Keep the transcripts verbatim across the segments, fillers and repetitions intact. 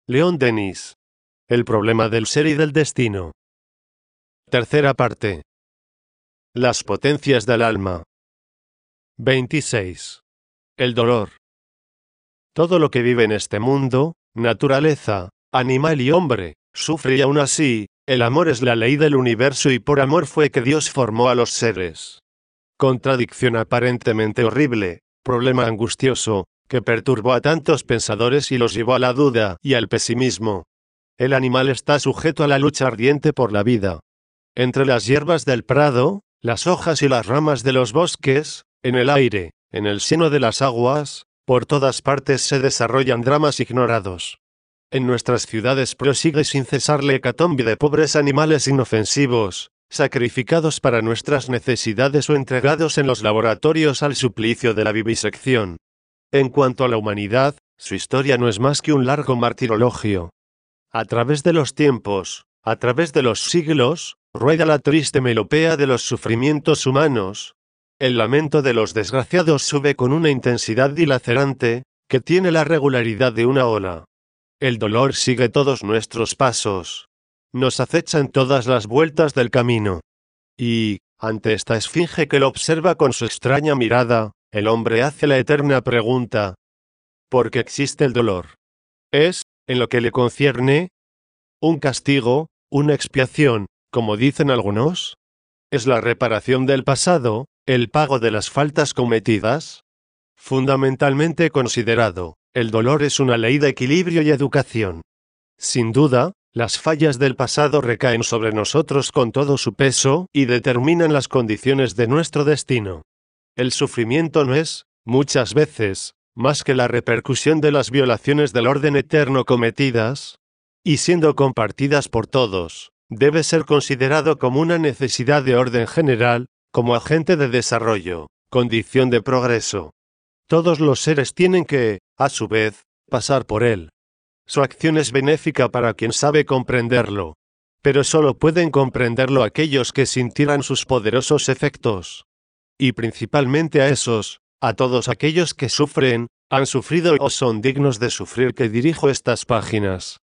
León Denis. El problema del ser y del destino. Tercera parte. Las potencias del alma. veintiséis. El dolor. Todo lo que vive en este mundo, naturaleza, animal y hombre, sufre y aún así, el amor es la ley del universo y por amor fue que Dios formó a los seres. Contradicción aparentemente horrible, problema angustioso, que perturbó a tantos pensadores y los llevó a la duda y al pesimismo. El animal está sujeto a la lucha ardiente por la vida. Entre las hierbas del prado, las hojas y las ramas de los bosques, en el aire, en el seno de las aguas, por todas partes se desarrollan dramas ignorados. En nuestras ciudades prosigue sin cesar la hecatombe de pobres animales inofensivos, sacrificados para nuestras necesidades o entregados en los laboratorios al suplicio de la vivisección. En cuanto a la humanidad, su historia no es más que un largo martirologio. A través de los tiempos, a través de los siglos, rueda la triste melopea de los sufrimientos humanos. El lamento de los desgraciados sube con una intensidad dilacerante, que tiene la regularidad de una ola. El dolor sigue todos nuestros pasos. Nos acecha en todas las vueltas del camino. Y, ante esta esfinge que lo observa con su extraña mirada, el hombre hace la eterna pregunta: ¿por qué existe el dolor? ¿Es, en lo que le concierne, un castigo, una expiación, como dicen algunos? ¿Es la reparación del pasado, el pago de las faltas cometidas? Fundamentalmente considerado, el dolor es una ley de equilibrio y educación. Sin duda, las fallas del pasado recaen sobre nosotros con todo su peso y determinan las condiciones de nuestro destino. El sufrimiento no es, muchas veces, más que la repercusión de las violaciones del orden eterno cometidas, y siendo compartidas por todos, debe ser considerado como una necesidad de orden general, como agente de desarrollo, condición de progreso. Todos los seres tienen que, a su vez, pasar por él. Su acción es benéfica para quien sabe comprenderlo, pero solo pueden comprenderlo aquellos que sintieran sus poderosos efectos. Y principalmente a esos, a todos aquellos que sufren, han sufrido o son dignos de sufrir que dirijo estas páginas.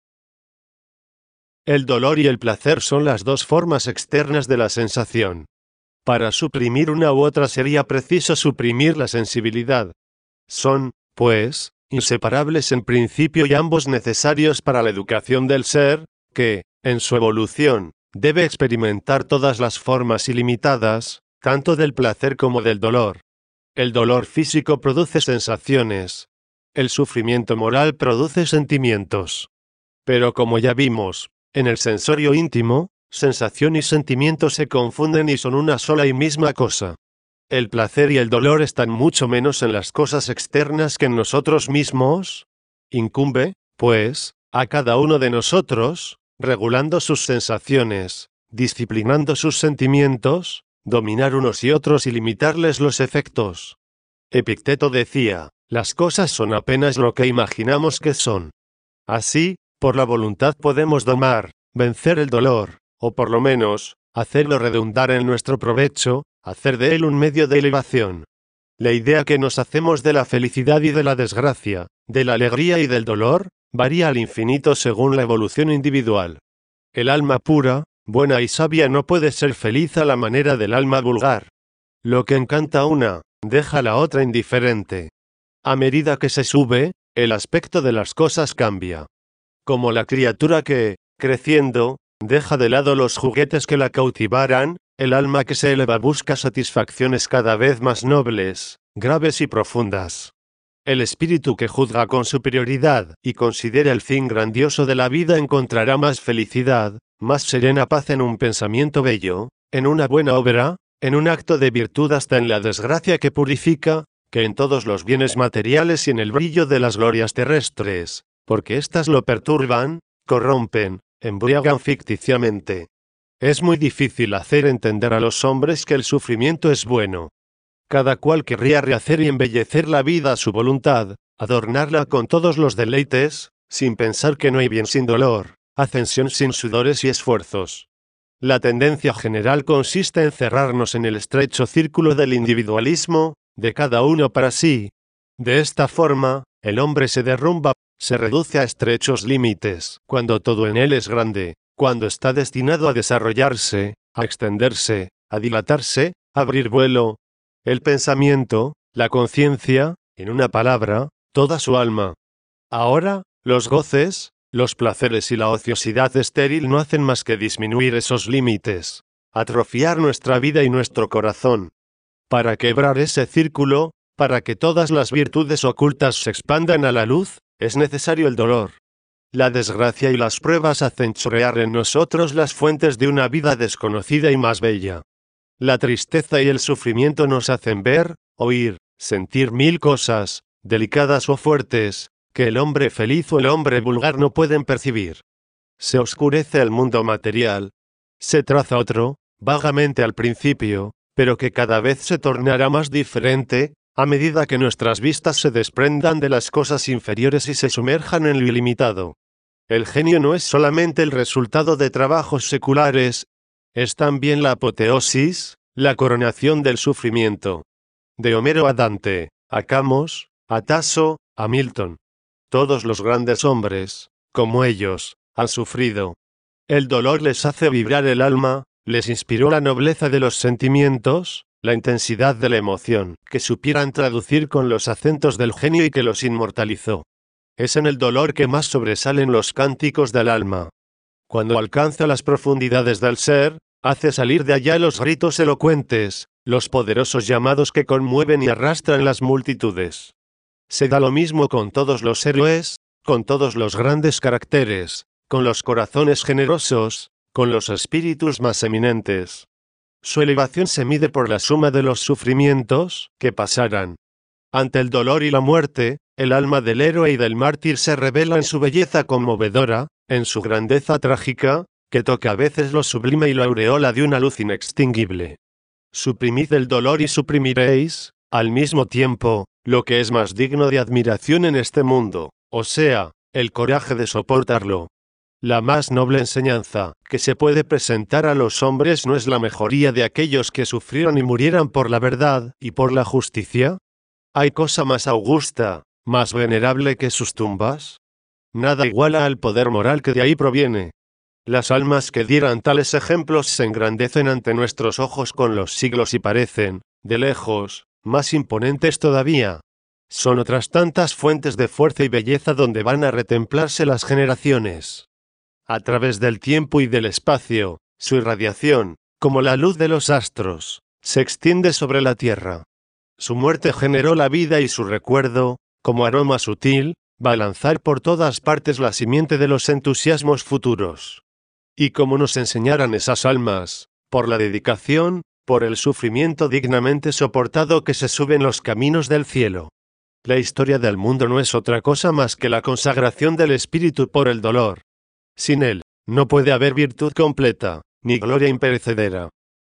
El dolor y el placer son las dos formas externas de la sensación. Para suprimir una u otra sería preciso suprimir la sensibilidad. Son, pues, inseparables en principio y ambos necesarios para la educación del ser, que, en su evolución, debe experimentar todas las formas ilimitadas, tanto del placer como del dolor. El dolor físico produce sensaciones. El sufrimiento moral produce sentimientos. Pero como ya vimos, en el sensorio íntimo, sensación y sentimiento se confunden y son una sola y misma cosa. El placer y el dolor están mucho menos en las cosas externas que en nosotros mismos. Incumbe, pues, a cada uno de nosotros, regulando sus sensaciones, disciplinando sus sentimientos, dominar unos y otros y limitarles los efectos. Epicteto decía: las cosas son apenas lo que imaginamos que son. Así, por la voluntad podemos domar, vencer el dolor, o por lo menos, hacerlo redundar en nuestro provecho, hacer de él un medio de elevación. La idea que nos hacemos de la felicidad y de la desgracia, de la alegría y del dolor, varía al infinito según la evolución individual. El alma pura, buena y sabia no puede ser feliz a la manera del alma vulgar. Lo que encanta a una, deja a la otra indiferente. A medida que se sube, el aspecto de las cosas cambia. Como la criatura que, creciendo, deja de lado los juguetes que la cautivaran, el alma que se eleva busca satisfacciones cada vez más nobles, graves y profundas. El espíritu que juzga con superioridad y considera el fin grandioso de la vida encontrará más felicidad, más serena paz en un pensamiento bello, en una buena obra, en un acto de virtud hasta en la desgracia que purifica, que en todos los bienes materiales y en el brillo de las glorias terrestres, porque éstas lo perturban, corrompen, embriagan ficticiamente. Es muy difícil hacer entender a los hombres que el sufrimiento es bueno. Cada cual querría rehacer y embellecer la vida a su voluntad, adornarla con todos los deleites, sin pensar que no hay bien sin dolor, ascensión sin sudores y esfuerzos. La tendencia general consiste en cerrarnos en el estrecho círculo del individualismo, de cada uno para sí. De esta forma, el hombre se derrumba, se reduce a estrechos límites, cuando todo en él es grande, cuando está destinado a desarrollarse, a extenderse, a dilatarse, a abrir vuelo. El pensamiento, la conciencia, en una palabra, toda su alma. Ahora, los goces, los placeres y la ociosidad estéril no hacen más que disminuir esos límites, atrofiar nuestra vida y nuestro corazón. Para quebrar ese círculo, para que todas las virtudes ocultas se expandan a la luz, es necesario el dolor. La desgracia y las pruebas hacen chorrear en nosotros las fuentes de una vida desconocida y más bella. La tristeza y el sufrimiento nos hacen ver, oír, sentir mil cosas, delicadas o fuertes, que el hombre feliz o el hombre vulgar no pueden percibir. Se oscurece el mundo material. Se traza otro, vagamente al principio, pero que cada vez se tornará más diferente, a medida que nuestras vistas se desprendan de las cosas inferiores y se sumerjan en lo ilimitado. El genio no es solamente el resultado de trabajos seculares, es también la apoteosis, la coronación del sufrimiento. De Homero a Dante, a Camus, a Tasso, a Milton. Todos los grandes hombres, como ellos, han sufrido. El dolor les hace vibrar el alma, les inspiró la nobleza de los sentimientos, la intensidad de la emoción, que supieran traducir con los acentos del genio y que los inmortalizó. Es en el dolor que más sobresalen los cánticos del alma. Cuando alcanza las profundidades del ser, hace salir de allá los gritos elocuentes, los poderosos llamados que conmueven y arrastran las multitudes. Se da lo mismo con todos los héroes, con todos los grandes caracteres, con los corazones generosos, con los espíritus más eminentes. Su elevación se mide por la suma de los sufrimientos que pasarán. Ante el dolor y la muerte, el alma del héroe y del mártir se revela en su belleza conmovedora, en su grandeza trágica, que toca a veces lo sublime y lo aureola de una luz inextinguible. Suprimid el dolor y suprimiréis, al mismo tiempo, lo que es más digno de admiración en este mundo, o sea, el coraje de soportarlo. La más noble enseñanza que se puede presentar a los hombres no es la mejoría de aquellos que sufrieron y murieran por la verdad y por la justicia. ¿Hay cosa más augusta, más venerable que sus tumbas? Nada iguala al poder moral que de ahí proviene. Las almas que dieran tales ejemplos se engrandecen ante nuestros ojos con los siglos y parecen, de lejos, más imponentes todavía. Son otras tantas fuentes de fuerza y belleza donde van a retemplarse las generaciones. A través del tiempo y del espacio, su irradiación, como la luz de los astros, se extiende sobre la tierra. Su muerte generó la vida y su recuerdo, como aroma sutil, va a lanzar por todas partes la simiente de los entusiasmos futuros. Y como nos enseñaran esas almas, por la dedicación, por el sufrimiento dignamente soportado que se sube en los caminos del cielo. La historia del mundo no es otra cosa más que la consagración del espíritu por el dolor. Sin él, no puede haber virtud completa, ni gloria imperecedera.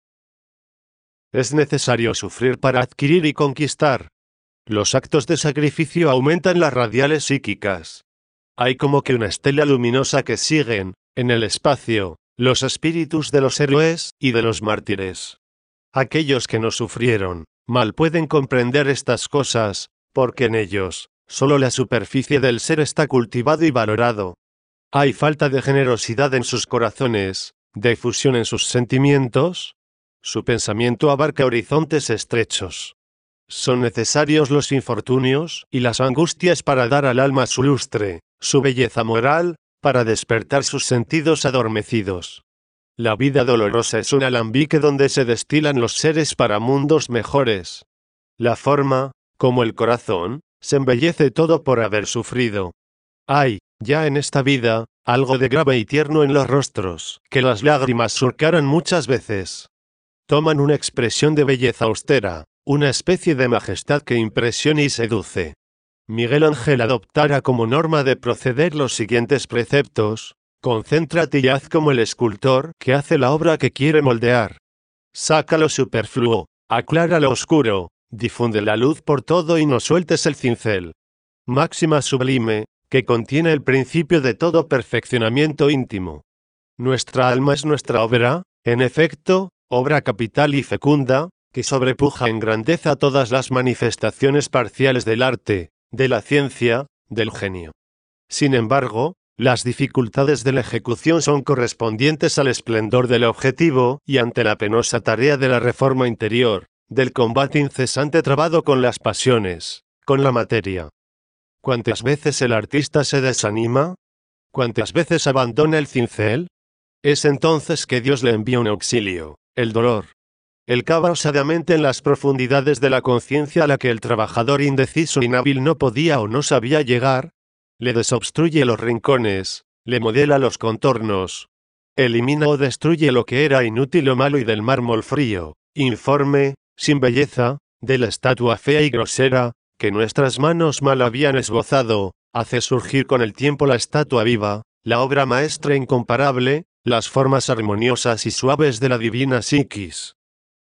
Es necesario sufrir para adquirir y conquistar. Los actos de sacrificio aumentan las radiales psíquicas. Hay como que una estela luminosa que siguen, en el espacio, los espíritus de los héroes y de los mártires. Aquellos que no sufrieron, mal pueden comprender estas cosas, porque en ellos, solo la superficie del ser está cultivado y valorado. ¿Hay falta de generosidad en sus corazones, de efusión en sus sentimientos? Su pensamiento abarca horizontes estrechos. Son necesarios los infortunios y las angustias para dar al alma su lustre, su belleza moral, para despertar sus sentidos adormecidos. La vida dolorosa es un alambique donde se destilan los seres para mundos mejores. La forma, como el corazón, se embellece todo por haber sufrido. Hay, ya en esta vida, algo de grave y tierno en los rostros, que las lágrimas surcaran muchas veces. Toman una expresión de belleza austera, una especie de majestad que impresiona y seduce. Miguel Ángel adoptara como norma de proceder los siguientes preceptos: concéntrate y haz como el escultor que hace la obra que quiere moldear. Saca lo superfluo, aclara lo oscuro, difunde la luz por todo y no sueltes el cincel. Máxima sublime, que contiene el principio de todo perfeccionamiento íntimo. Nuestra alma es nuestra obra, en efecto, obra capital y fecunda, que sobrepuja en grandeza todas las manifestaciones parciales del arte, de la ciencia, del genio. Sin embargo, las dificultades de la ejecución son correspondientes al esplendor del objetivo y ante la penosa tarea de la reforma interior, del combate incesante trabado con las pasiones, con la materia. ¿Cuántas veces el artista se desanima? ¿Cuántas veces abandona el cincel? Es entonces que Dios le envía un auxilio, el dolor. Él cava osadamente en las profundidades de la conciencia a la que el trabajador indeciso e inhábil no podía o no sabía llegar, le desobstruye los rincones, le modela los contornos, elimina o destruye lo que era inútil o malo y del mármol frío, informe, sin belleza, de la estatua fea y grosera, que nuestras manos mal habían esbozado, hace surgir con el tiempo la estatua viva, la obra maestra incomparable, las formas armoniosas y suaves de la divina psiquis.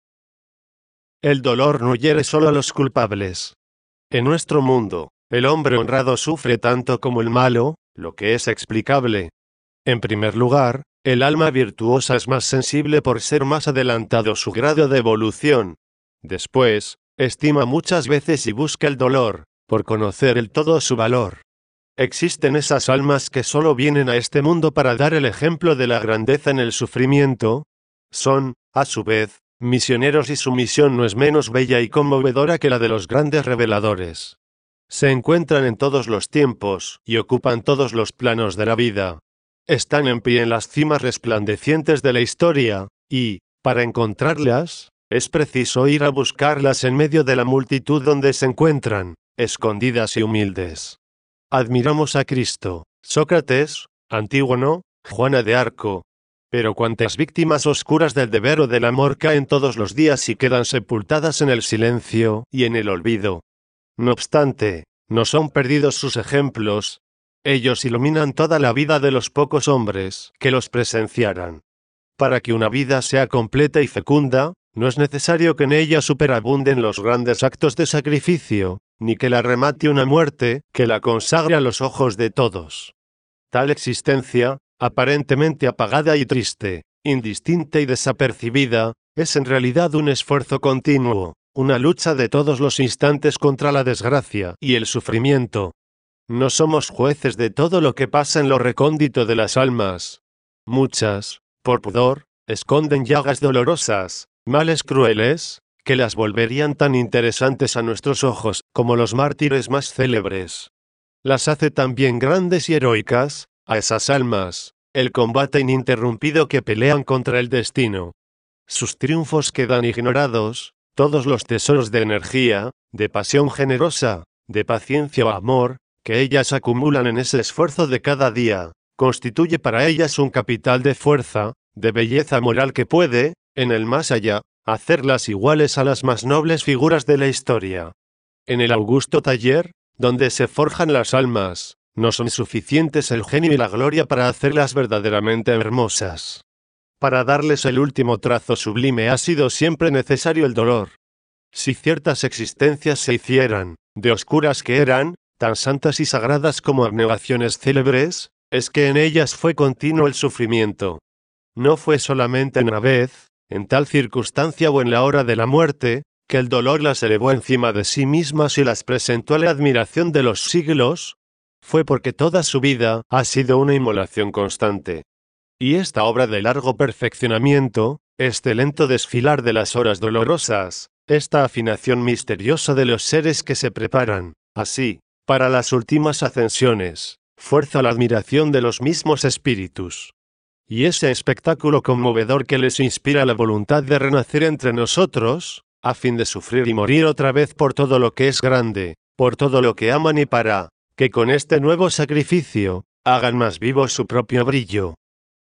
El dolor no hiere solo a los culpables. En nuestro mundo, el hombre honrado sufre tanto como el malo, lo que es explicable. En primer lugar, el alma virtuosa es más sensible por ser más adelantado su grado de evolución. Después, estima muchas veces y busca el dolor, por conocer el todo su valor. Existen esas almas que solo vienen a este mundo para dar el ejemplo de la grandeza en el sufrimiento. Son, a su vez, misioneros y su misión no es menos bella y conmovedora que la de los grandes reveladores. Se encuentran en todos los tiempos y ocupan todos los planos de la vida. Están en pie en las cimas resplandecientes de la historia, y, para encontrarlas, es preciso ir a buscarlas en medio de la multitud donde se encuentran, escondidas y humildes. Admiramos a Cristo, Sócrates, Antígono, Juana de Arco. Pero cuántas víctimas oscuras del deber o del amor caen todos los días y quedan sepultadas en el silencio y en el olvido. No obstante, no son perdidos sus ejemplos. Ellos iluminan toda la vida de los pocos hombres que los presenciaran. Para que una vida sea completa y fecunda, no es necesario que en ella superabunden los grandes actos de sacrificio, ni que la remate una muerte que la consagre a los ojos de todos. Tal existencia, aparentemente apagada y triste, indistinta y desapercibida, es en realidad un esfuerzo continuo, una lucha de todos los instantes contra la desgracia y el sufrimiento. No somos jueces de todo lo que pasa en lo recóndito de las almas. Muchas, por pudor, esconden llagas dolorosas, males crueles, que las volverían tan interesantes a nuestros ojos como los mártires más célebres. Las hace también grandes y heroicas, a esas almas, el combate ininterrumpido que pelean contra el destino. Sus triunfos quedan ignorados, todos los tesoros de energía, de pasión generosa, de paciencia o amor, que ellas acumulan en ese esfuerzo de cada día, constituye para ellas un capital de fuerza, de belleza moral que puede, en el más allá, hacerlas iguales a las más nobles figuras de la historia. En el augusto taller, donde se forjan las almas, no son suficientes el genio y la gloria para hacerlas verdaderamente hermosas. Para darles el último trazo sublime ha sido siempre necesario el dolor. Si ciertas existencias se hicieran, de oscuras que eran, tan santas y sagradas como abnegaciones célebres, es que en ellas fue continuo el sufrimiento. No fue solamente una vez, en tal circunstancia o en la hora de la muerte, que el dolor las elevó encima de sí mismas y las presentó a la admiración de los siglos, fue porque toda su vida ha sido una inmolación constante. Y esta obra de largo perfeccionamiento, este lento desfilar de las horas dolorosas, esta afinación misteriosa de los seres que se preparan, así, para las últimas ascensiones, fuerza la admiración de los mismos espíritus. Y ese espectáculo conmovedor que les inspira la voluntad de renacer entre nosotros, a fin de sufrir y morir otra vez por todo lo que es grande, por todo lo que aman y para que con este nuevo sacrificio, hagan más vivo su propio brillo.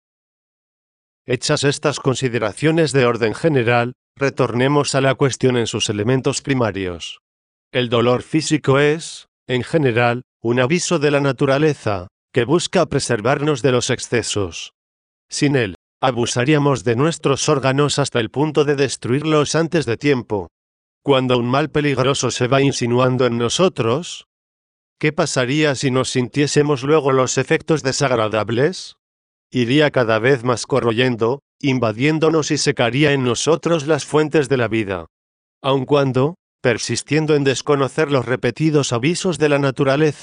Hechas estas consideraciones de orden general, retornemos a la cuestión en sus elementos primarios. El dolor físico es, en general, un aviso de la naturaleza, que busca preservarnos de los excesos. Sin él, abusaríamos de nuestros órganos hasta el punto de destruirlos antes de tiempo. Cuando un mal peligroso se va insinuando en nosotros, ¿qué pasaría si nos sintiésemos luego los efectos desagradables? Iría cada vez más corroyendo, invadiéndonos y secaría en nosotros las fuentes de la vida. Aun cuando, persistiendo en desconocer los repetidos avisos de la naturaleza,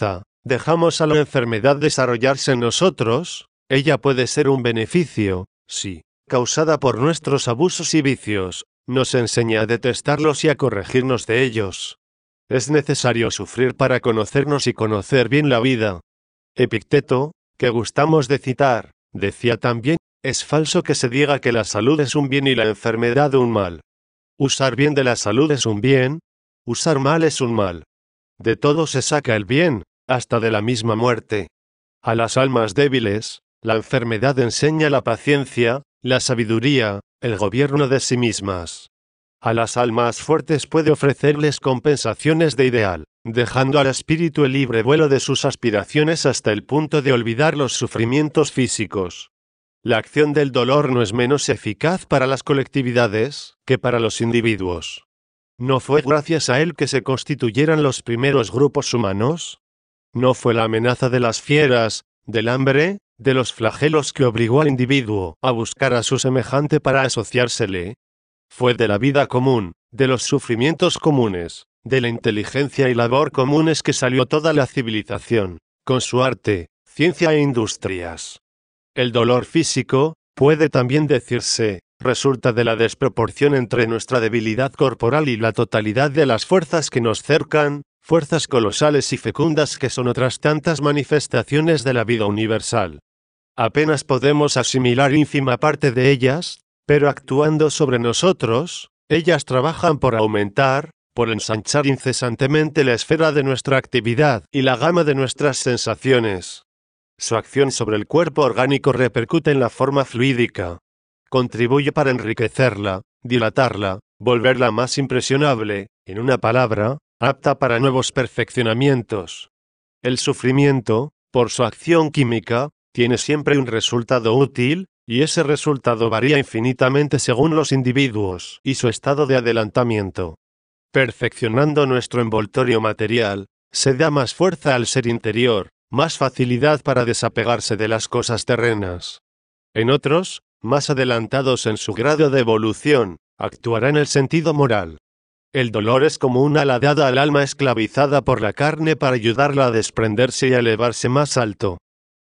dejamos a la enfermedad desarrollarse en nosotros, ella puede ser un beneficio, si, causada por nuestros abusos y vicios, nos enseña a detestarlos y a corregirnos de ellos. Es necesario sufrir para conocernos y conocer bien la vida. Epicteto, que gustamos de citar, decía también, es falso que se diga que la salud es un bien y la enfermedad un mal. Usar bien de la salud es un bien, usar mal es un mal. De todo se saca el bien, hasta de la misma muerte. A las almas débiles, la enfermedad enseña la paciencia, la sabiduría, el gobierno de sí mismas. A las almas fuertes puede ofrecerles compensaciones de ideal, dejando al espíritu el libre vuelo de sus aspiraciones hasta el punto de olvidar los sufrimientos físicos. La acción del dolor no es menos eficaz para las colectividades que para los individuos. ¿No fue gracias a él que se constituyeran los primeros grupos humanos? ¿No fue la amenaza de las fieras, del hambre, de los flagelos que obligó al individuo a buscar a su semejante para asociársele? Fue de la vida común, de los sufrimientos comunes, de la inteligencia y labor comunes que salió toda la civilización, con su arte, ciencia e industrias. El dolor físico, puede también decirse, resulta de la desproporción entre nuestra debilidad corporal y la totalidad de las fuerzas que nos cercan, fuerzas colosales y fecundas que son otras tantas manifestaciones de la vida universal. Apenas podemos asimilar ínfima parte de ellas, pero actuando sobre nosotros, ellas trabajan por aumentar, por ensanchar incesantemente la esfera de nuestra actividad y la gama de nuestras sensaciones. Su acción sobre el cuerpo orgánico repercute en la forma fluídica. Contribuye para enriquecerla, dilatarla, volverla más impresionable, en una palabra, apta para nuevos perfeccionamientos. El sufrimiento, por su acción química, tiene siempre un resultado útil, y ese resultado varía infinitamente según los individuos y su estado de adelantamiento. Perfeccionando nuestro envoltorio material, se da más fuerza al ser interior, más facilidad para desapegarse de las cosas terrenas. En otros, más adelantados en su grado de evolución, actuará en el sentido moral. El dolor es como una ala dada al alma esclavizada por la carne para ayudarla a desprenderse y a elevarse más alto.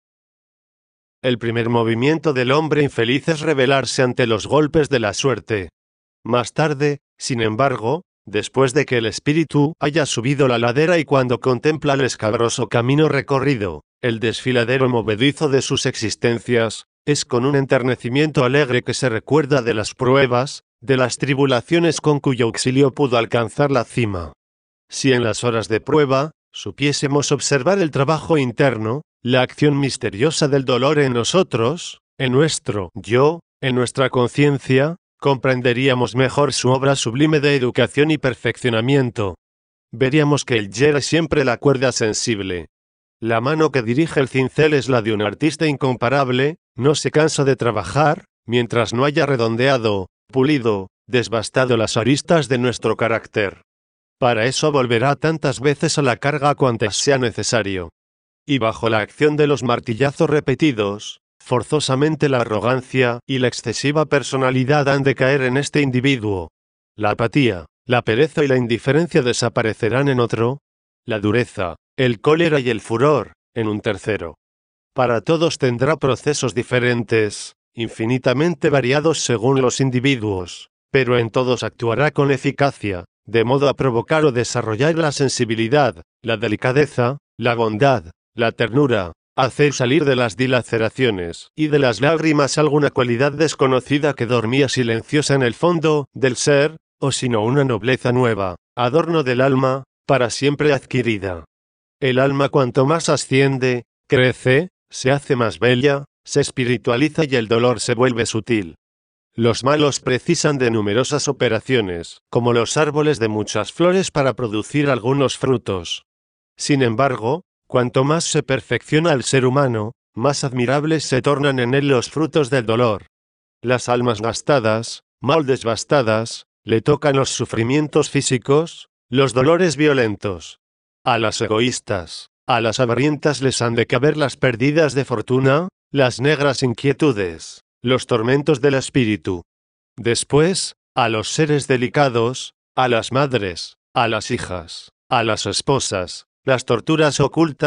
El primer movimiento del hombre infeliz es rebelarse ante los golpes de la suerte. Más tarde, sin embargo, después de que el espíritu haya subido la ladera y cuando contempla el escabroso camino recorrido, el desfiladero movedizo de sus existencias, es con un enternecimiento alegre que se recuerda de las pruebas, de las tribulaciones con cuyo auxilio pudo alcanzar la cima. Si en las horas de prueba, supiésemos observar el trabajo interno, la acción misteriosa del dolor en nosotros, en nuestro yo, en nuestra conciencia, comprenderíamos mejor su obra sublime de educación y perfeccionamiento. Veríamos que el yer es siempre la cuerda sensible. La mano que dirige el cincel es la de un artista incomparable, no se cansa de trabajar, mientras no haya redondeado, pulido, desbastado las aristas de nuestro carácter. Para eso volverá tantas veces a la carga cuantas sea necesario. Y bajo la acción de los martillazos repetidos, forzosamente la arrogancia y la excesiva personalidad han de caer en este individuo. La apatía, la pereza y la indiferencia desaparecerán en otro. La dureza, el cólera y el furor, en un tercero. Para todos tendrá procesos diferentes, infinitamente variados según los individuos, pero en todos actuará con eficacia, de modo a provocar o desarrollar la sensibilidad, la delicadeza, la bondad, la ternura, hacer salir de las dilaceraciones y de las lágrimas alguna cualidad desconocida que dormía silenciosa en el fondo del ser, o sino una nobleza nueva, adorno del alma, para siempre adquirida. El alma cuanto más asciende, crece, se hace más bella, se espiritualiza y el dolor se vuelve sutil. Los malos precisan de numerosas operaciones, como los árboles de muchas flores para producir algunos frutos. Sin embargo, cuanto más se perfecciona el ser humano, más admirables se tornan en él los frutos del dolor. Las almas gastadas, mal desbastadas, le tocan los sufrimientos físicos, los dolores violentos. A las egoístas, a las avarrientas les han de caber las pérdidas de fortuna, las negras inquietudes, los tormentos del espíritu. Después, a los seres delicados, a las madres, a las hijas, a las esposas, las torturas ocultas,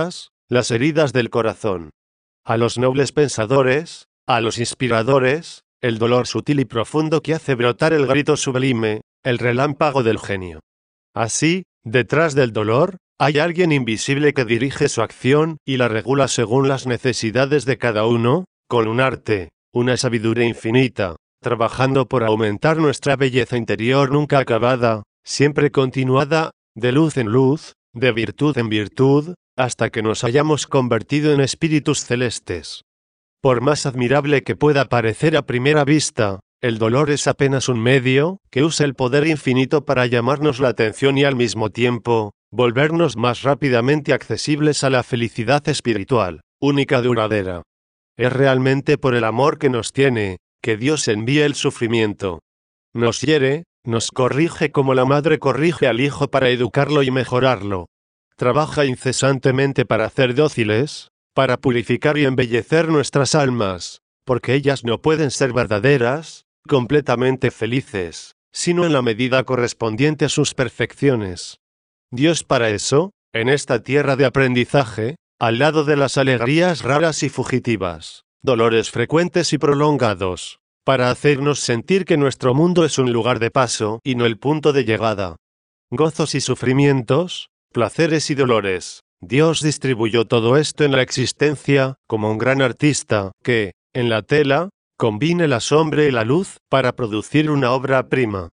las heridas del corazón. A los nobles pensadores, a los inspiradores, el dolor sutil y profundo que hace brotar el grito sublime, el relámpago del genio. Así, detrás del dolor, hay alguien invisible que dirige su acción y la regula según las necesidades de cada uno, con un arte, una sabiduría infinita, trabajando por aumentar nuestra belleza interior nunca acabada, siempre continuada, de luz en luz, de virtud en virtud, hasta que nos hayamos convertido en espíritus celestes. Por más admirable que pueda parecer a primera vista, el dolor es apenas un medio que usa el poder infinito para llamarnos la atención y al mismo tiempo, volvernos más rápidamente accesibles a la felicidad espiritual, única duradera. Es realmente por el amor que nos tiene, que Dios envía el sufrimiento. Nos hiere, nos corrige como la madre corrige al hijo para educarlo y mejorarlo. Trabaja incesantemente para hacer dóciles, para purificar y embellecer nuestras almas, porque ellas no pueden ser verdaderas, completamente felices, sino en la medida correspondiente a sus perfecciones. Dios para eso, en esta tierra de aprendizaje, al lado de las alegrías raras y fugitivas, dolores frecuentes y prolongados, para hacernos sentir que nuestro mundo es un lugar de paso y no el punto de llegada. Gozos y sufrimientos, placeres y dolores. Dios distribuyó todo esto en la existencia, como un gran artista, que, en la tela, combine la sombra y la luz, para producir una obra prima.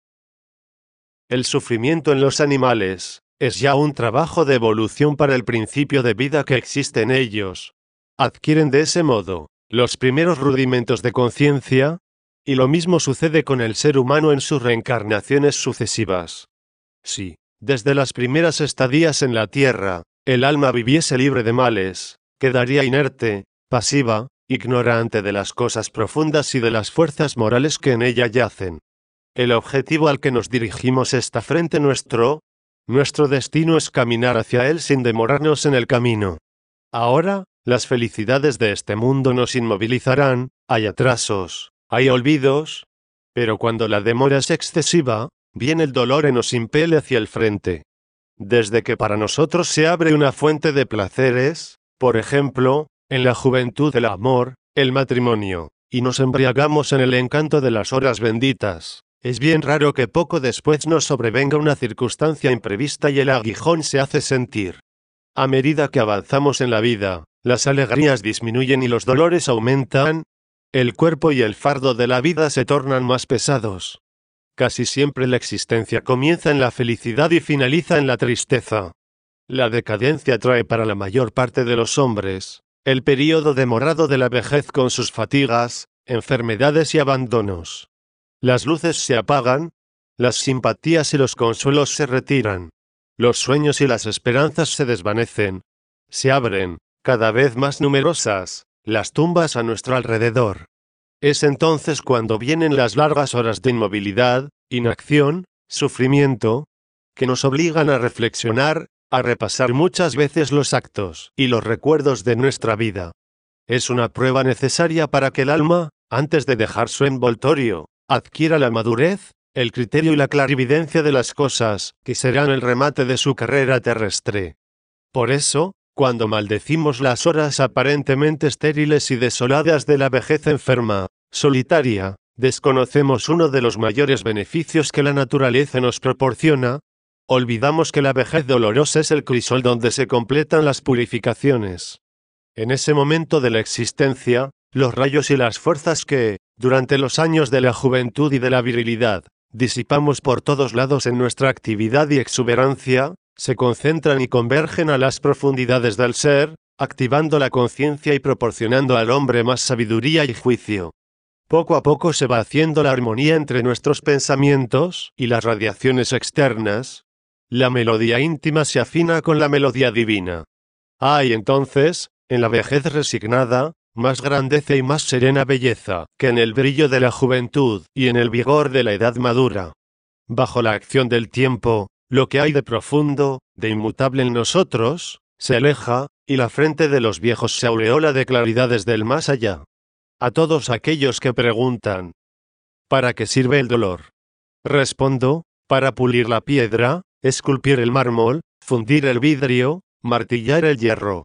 El sufrimiento en los animales, es ya un trabajo de evolución para el principio de vida que existe en ellos. Adquieren de ese modo, los primeros rudimentos de conciencia, y lo mismo sucede con el ser humano en sus reencarnaciones sucesivas. Sí. Desde las primeras estadías en la tierra, el alma viviese libre de males, quedaría inerte, pasiva, ignorante de las cosas profundas y de las fuerzas morales que en ella yacen. El objetivo al que nos dirigimos está frente nuestro, nuestro destino es caminar hacia él sin demorarnos en el camino. Ahora, las felicidades de este mundo nos inmovilizarán, hay atrasos, hay olvidos, pero cuando la demora es excesiva, viene el dolor y nos impele hacia el frente. Desde que para nosotros se abre una fuente de placeres, por ejemplo, en la juventud el amor, el matrimonio, y nos embriagamos en el encanto de las horas benditas, es bien raro que poco después nos sobrevenga una circunstancia imprevista y el aguijón se hace sentir. A medida que avanzamos en la vida, las alegrías disminuyen y los dolores aumentan, el cuerpo y el fardo de la vida se tornan más pesados. Casi siempre la existencia comienza en la felicidad y finaliza en la tristeza. La decadencia trae para la mayor parte de los hombres el período demorado de la vejez con sus fatigas, enfermedades y abandonos. Las luces se apagan, las simpatías y los consuelos se retiran. Los sueños y las esperanzas se desvanecen. Se abren, cada vez más numerosas, las tumbas a nuestro alrededor. Es entonces cuando vienen las largas horas de inmovilidad, inacción, sufrimiento, que nos obligan a reflexionar, a repasar muchas veces los actos y los recuerdos de nuestra vida. Es una prueba necesaria para que el alma, antes de dejar su envoltorio, adquiera la madurez, el criterio y la clarividencia de las cosas que serán el remate de su carrera terrestre. Por eso, cuando maldecimos las horas aparentemente estériles y desoladas de la vejez enferma, solitaria, desconocemos uno de los mayores beneficios que la naturaleza nos proporciona, olvidamos que la vejez dolorosa es el crisol donde se completan las purificaciones. En ese momento de la existencia, los rayos y las fuerzas que, durante los años de la juventud y de la virilidad, disipamos por todos lados en nuestra actividad y exuberancia, se concentran y convergen a las profundidades del ser, activando la conciencia y proporcionando al hombre más sabiduría y juicio. Poco a poco se va haciendo la armonía entre nuestros pensamientos y las radiaciones externas. La melodía íntima se afina con la melodía divina. Hay entonces, en la vejez resignada, más grandeza y más serena belleza que en el brillo de la juventud y en el vigor de la edad madura. Bajo la acción del tiempo, lo que hay de profundo, de inmutable en nosotros, se aleja, y la frente de los viejos se aureola de claridades del más allá. A todos aquellos que preguntan, ¿para qué sirve el dolor? Respondo, para pulir la piedra, esculpir el mármol, fundir el vidrio, martillar el hierro.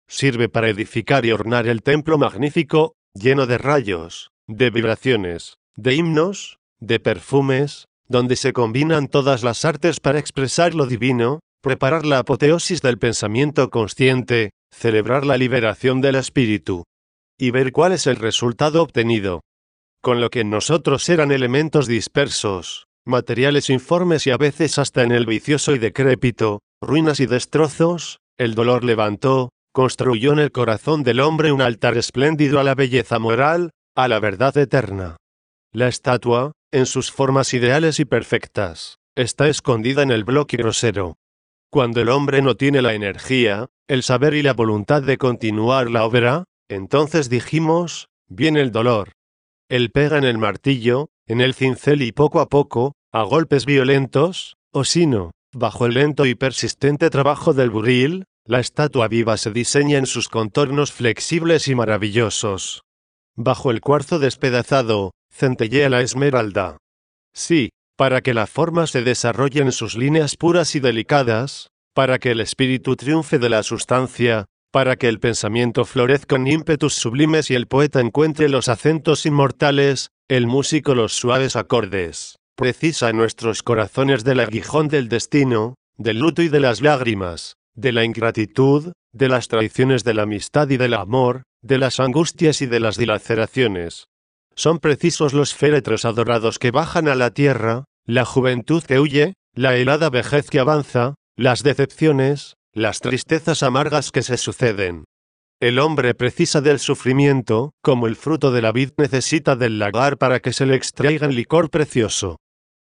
sirve para edificar y ornar el templo magnífico, lleno de rayos, de vibraciones, de himnos, de perfumes, donde se combinan todas las artes para expresar lo divino, preparar la apoteosis del pensamiento consciente, celebrar la liberación del espíritu. Y ver cuál es el resultado obtenido. Con lo que en nosotros eran elementos dispersos, materiales informes y a veces hasta en el vicioso y decrépito, ruinas y destrozos, el dolor levantó, construyó en el corazón del hombre un altar espléndido a la belleza moral, a la verdad eterna. La estatua, en sus formas ideales y perfectas, está escondida en el bloque grosero. Cuando el hombre no tiene la energía, el saber y la voluntad de continuar la obra, entonces dijimos, viene el dolor. Él pega en el martillo, en el cincel y poco a poco, a golpes violentos, o si no, bajo el lento y persistente trabajo del buril, la estatua viva se diseña en sus contornos flexibles y maravillosos. Bajo el cuarzo despedazado, centellea la esmeralda. Sí, para que la forma se desarrolle en sus líneas puras y delicadas, para que el espíritu triunfe de la sustancia, para que el pensamiento florezca en ímpetus sublimes y el poeta encuentre los acentos inmortales, el músico los suaves acordes, precisa en nuestros corazones del aguijón del destino, del luto y de las lágrimas, de la ingratitud, de las traiciones de la amistad y del amor, de las angustias y de las dilaceraciones. Son precisos los féretros adorados que bajan a la tierra, la juventud que huye, la helada vejez que avanza, las decepciones, las tristezas amargas que se suceden. El hombre precisa del sufrimiento, como el fruto de la vid necesita del lagar para que se le extraiga el licor precioso.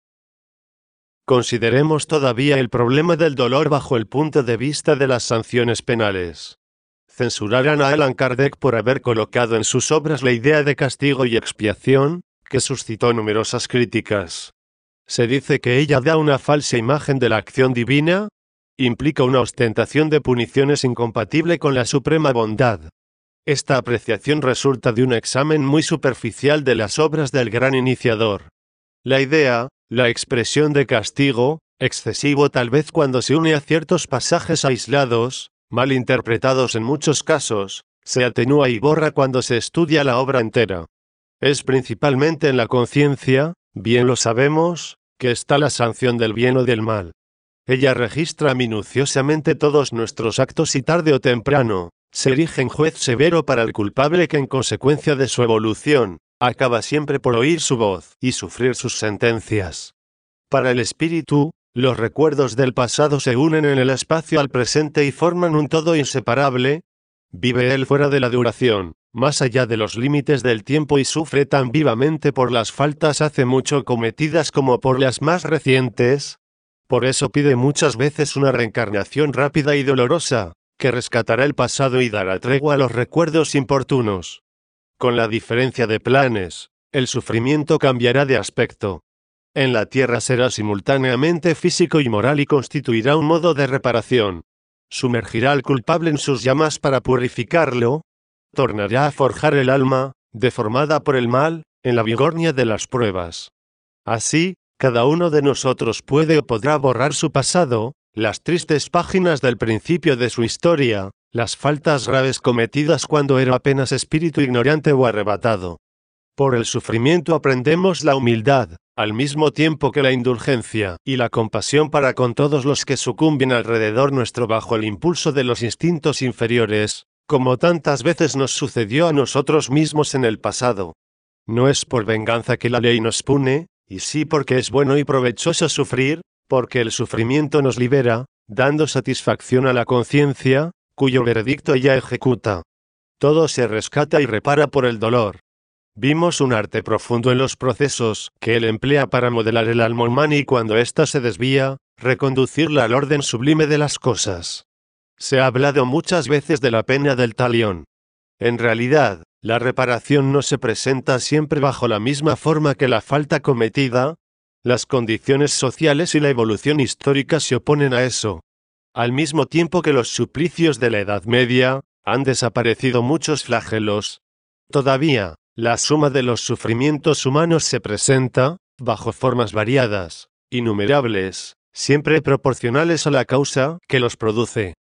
Consideremos todavía el problema del dolor bajo el punto de vista de las sanciones penales. Censuraran a Allan Kardec por haber colocado en sus obras la idea de castigo y expiación, que suscitó numerosas críticas. Se dice que ella da una falsa imagen de la acción divina, implica una ostentación de puniciones incompatible con la suprema bondad. Esta apreciación resulta de un examen muy superficial de las obras del gran iniciador. La idea, la expresión de castigo, excesivo tal vez cuando se une a ciertos pasajes aislados, mal interpretados en muchos casos, se atenúa y borra cuando se estudia la obra entera. Es principalmente en la conciencia, bien lo sabemos, que está la sanción del bien o del mal. Ella registra minuciosamente todos nuestros actos y tarde o temprano, se erige en juez severo para el culpable que en consecuencia de su evolución, acaba siempre por oír su voz y sufrir sus sentencias. Para el espíritu, los recuerdos del pasado se unen en el espacio al presente y forman un todo inseparable. Vive él fuera de la duración, más allá de los límites del tiempo y sufre tan vivamente por las faltas hace mucho cometidas como por las más recientes. Por eso pide muchas veces una reencarnación rápida y dolorosa, que rescatará el pasado y dará tregua a los recuerdos importunos. Con la diferencia de planes, el sufrimiento cambiará de aspecto. En la tierra será simultáneamente físico y moral y constituirá un modo de reparación. Sumergirá al culpable en sus llamas para purificarlo. Tornará a forjar el alma, deformada por el mal, en la vigornia de las pruebas. Así, cada uno de nosotros puede o podrá borrar su pasado, las tristes páginas del principio de su historia, las faltas graves cometidas cuando era apenas espíritu ignorante o arrebatado. Por el sufrimiento aprendemos la humildad, al mismo tiempo que la indulgencia y la compasión para con todos los que sucumben alrededor nuestro bajo el impulso de los instintos inferiores, como tantas veces nos sucedió a nosotros mismos en el pasado. No es por venganza que la ley nos pune, y sí porque es bueno y provechoso sufrir, porque el sufrimiento nos libera, dando satisfacción a la conciencia, cuyo veredicto ella ejecuta. Todo se rescata y repara por el dolor. Vimos un arte profundo en los procesos que él emplea para modelar el alma humana y cuando ésta se desvía, reconducirla al orden sublime de las cosas. Se ha hablado muchas veces de la pena del talión. En realidad, la reparación no se presenta siempre bajo la misma forma que la falta cometida. Las condiciones sociales y la evolución histórica se oponen a eso. Al mismo tiempo que los suplicios de la Edad Media, han desaparecido muchos flagelos. Todavía, la suma de los sufrimientos humanos se presenta, bajo formas variadas, innumerables, siempre proporcionales a la causa que los produce.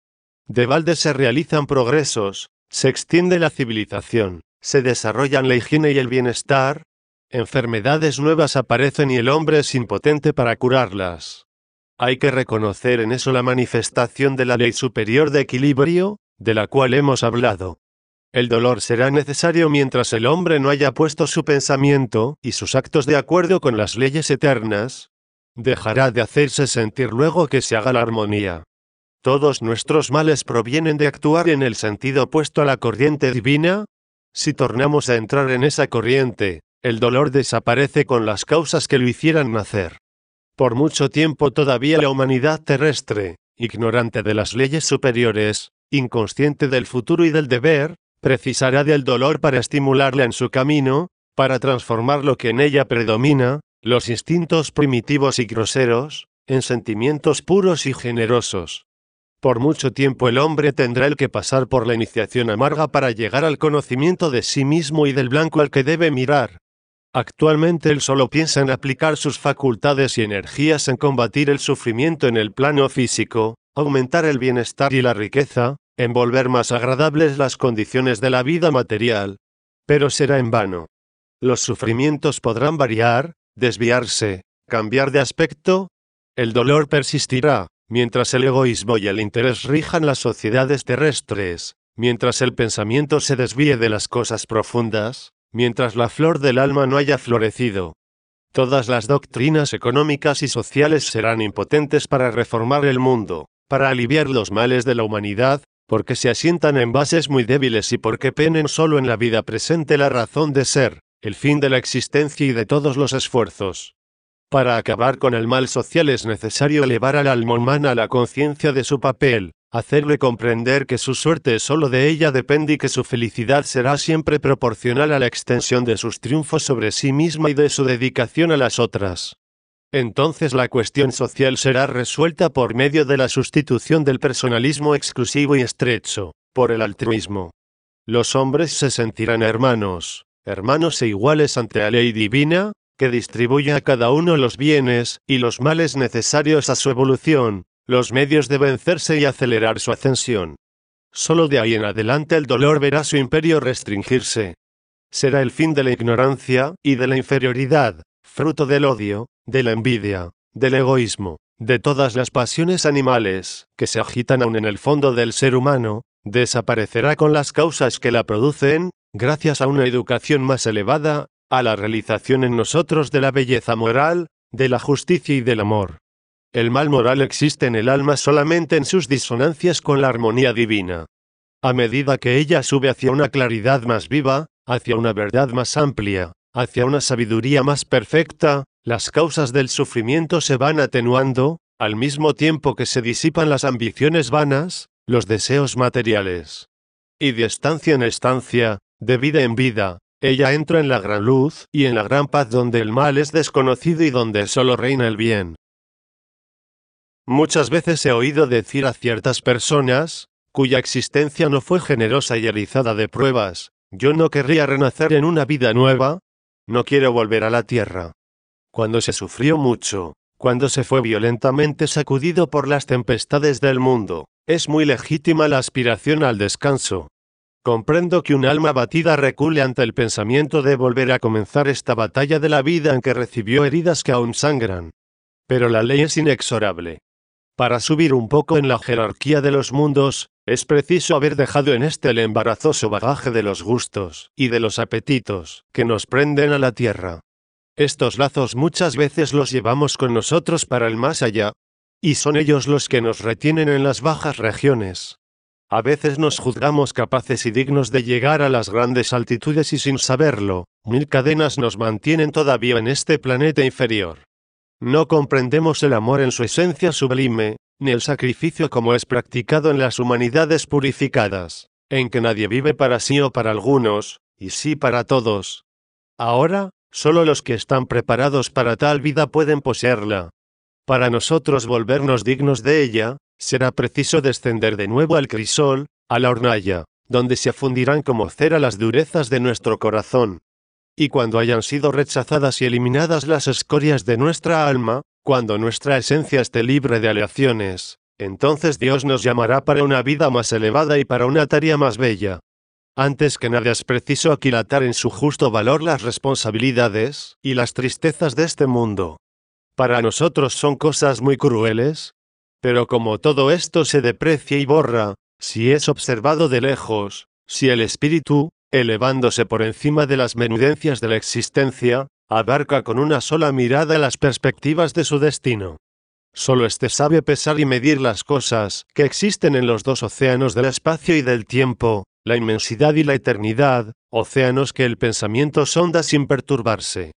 De balde se realizan progresos, se extiende la civilización, se desarrollan la higiene y el bienestar, enfermedades nuevas aparecen y el hombre es impotente para curarlas. Hay que reconocer en eso la manifestación de la ley superior de equilibrio, de la cual hemos hablado. El dolor será necesario mientras el hombre no haya puesto su pensamiento y sus actos de acuerdo con las leyes eternas. Dejará de hacerse sentir luego que se haga la armonía. Todos nuestros males provienen de actuar en el sentido opuesto a la corriente divina. Si tornamos a entrar en esa corriente, el dolor desaparece con las causas que lo hicieran nacer. Por mucho tiempo todavía la humanidad terrestre, ignorante de las leyes superiores, inconsciente del futuro y del deber, precisará del dolor para estimularla en su camino, para transformar lo que en ella predomina, los instintos primitivos y groseros, en sentimientos puros y generosos. Por mucho tiempo el hombre tendrá el que pasar por la iniciación amarga para llegar al conocimiento de sí mismo y del blanco al que debe mirar. Actualmente él solo piensa en aplicar sus facultades y energías en combatir el sufrimiento en el plano físico, aumentar el bienestar y la riqueza, en volver más agradables las condiciones de la vida material. Pero será en vano. Los sufrimientos podrán variar, desviarse, cambiar de aspecto. El dolor persistirá, mientras el egoísmo y el interés rijan las sociedades terrestres, mientras el pensamiento se desvíe de las cosas profundas, mientras la flor del alma no haya florecido. Todas las doctrinas económicas y sociales serán impotentes para reformar el mundo, para aliviar los males de la humanidad, porque se asientan en bases muy débiles y porque penen solo en la vida presente la razón de ser, el fin de la existencia y de todos los esfuerzos. Para acabar con el mal social es necesario elevar al alma humana a la conciencia de su papel, hacerle comprender que su suerte solo de ella depende y que su felicidad será siempre proporcional a la extensión de sus triunfos sobre sí misma y de su dedicación a las otras. Entonces la cuestión social será resuelta por medio de la sustitución del personalismo exclusivo y estrecho, por el altruismo. Los hombres se sentirán hermanos, hermanos e iguales ante la ley divina, que distribuye a cada uno los bienes y los males necesarios a su evolución, los medios de vencerse y acelerar su ascensión. Solo de ahí en adelante el dolor verá su imperio restringirse. Será el fin de la ignorancia y de la inferioridad, fruto del odio, de la envidia, del egoísmo, de todas las pasiones animales, que se agitan aún en el fondo del ser humano, desaparecerá con las causas que la producen, gracias a una educación más elevada, a la realización en nosotros de la belleza moral, de la justicia y del amor. El mal moral existe en el alma solamente en sus disonancias con la armonía divina. A medida que ella sube hacia una claridad más viva, hacia una verdad más amplia, hacia una sabiduría más perfecta, las causas del sufrimiento se van atenuando, al mismo tiempo que se disipan las ambiciones vanas, los deseos materiales. Y de estancia en estancia, de vida en vida, ella entra en la gran luz y en la gran paz donde el mal es desconocido y donde solo reina el bien. Muchas veces he oído decir a ciertas personas, cuya existencia no fue generosa y erizada de pruebas, yo no querría renacer en una vida nueva, no quiero volver a la tierra. Cuando se sufrió mucho, cuando se fue violentamente sacudido por las tempestades del mundo, es muy legítima la aspiración al descanso. Comprendo que un alma abatida recule ante el pensamiento de volver a comenzar esta batalla de la vida en que recibió heridas que aún sangran. Pero la ley es inexorable. Para subir un poco en la jerarquía de los mundos, es preciso haber dejado en este el embarazoso bagaje de los gustos y de los apetitos que nos prenden a la tierra. Estos lazos muchas veces los llevamos con nosotros para el más allá, y son ellos los que nos retienen en las bajas regiones. A veces nos juzgamos capaces y dignos de llegar a las grandes altitudes y sin saberlo, mil cadenas nos mantienen todavía en este planeta inferior. No comprendemos el amor en su esencia sublime, ni el sacrificio como es practicado en las humanidades purificadas, en que nadie vive para sí o para algunos, y sí para todos. Ahora, solo los que están preparados para tal vida pueden poseerla. Para nosotros volvernos dignos de ella, será preciso descender de nuevo al crisol, a la hornalla, donde se fundirán como cera las durezas de nuestro corazón. Y cuando hayan sido rechazadas y eliminadas las escorias de nuestra alma, cuando nuestra esencia esté libre de aleaciones, entonces Dios nos llamará para una vida más elevada y para una tarea más bella. Antes que nada es preciso aquilatar en su justo valor las responsabilidades y las tristezas de este mundo. Para nosotros son cosas muy crueles, pero como todo esto se deprecia y borra, si es observado de lejos, si el espíritu, elevándose por encima de las menudencias de la existencia, abarca con una sola mirada las perspectivas de su destino. Solo éste sabe pesar y medir las cosas que existen en los dos océanos del espacio y del tiempo, la inmensidad y la eternidad, océanos que el pensamiento sonda sin perturbarse.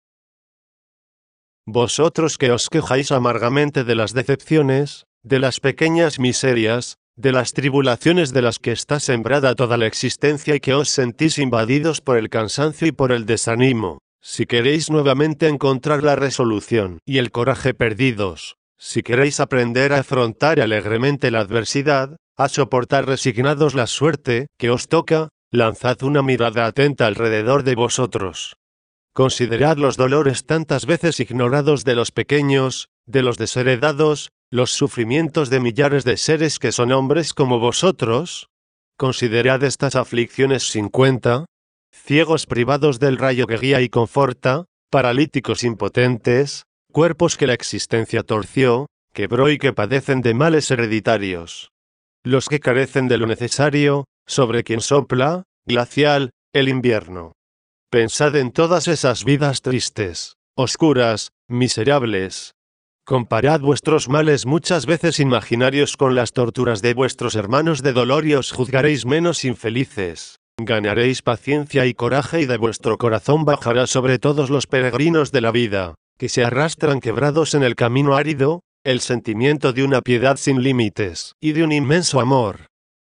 Vosotros que os quejáis amargamente de las decepciones, de las pequeñas miserias, de las tribulaciones de las que está sembrada toda la existencia y que os sentís invadidos por el cansancio y por el desánimo, si queréis nuevamente encontrar la resolución y el coraje perdidos, si queréis aprender a afrontar alegremente la adversidad, a soportar resignados la suerte que os toca, lanzad una mirada atenta alrededor de vosotros. Considerad los dolores tantas veces ignorados de los pequeños, de los desheredados, los sufrimientos de millares de seres que son hombres como vosotros. Considerad estas aflicciones sin cuenta, ciegos privados del rayo que guía y conforta, paralíticos impotentes, cuerpos que la existencia torció, quebró y que padecen de males hereditarios. Los que carecen de lo necesario, sobre quien sopla, glacial, el invierno. Pensad en todas esas vidas tristes, oscuras, miserables. Comparad vuestros males muchas veces imaginarios con las torturas de vuestros hermanos de dolor y os juzgaréis menos infelices. Ganaréis paciencia y coraje y de vuestro corazón bajará sobre todos los peregrinos de la vida, que se arrastran quebrados en el camino árido, el sentimiento de una piedad sin límites y de un inmenso amor.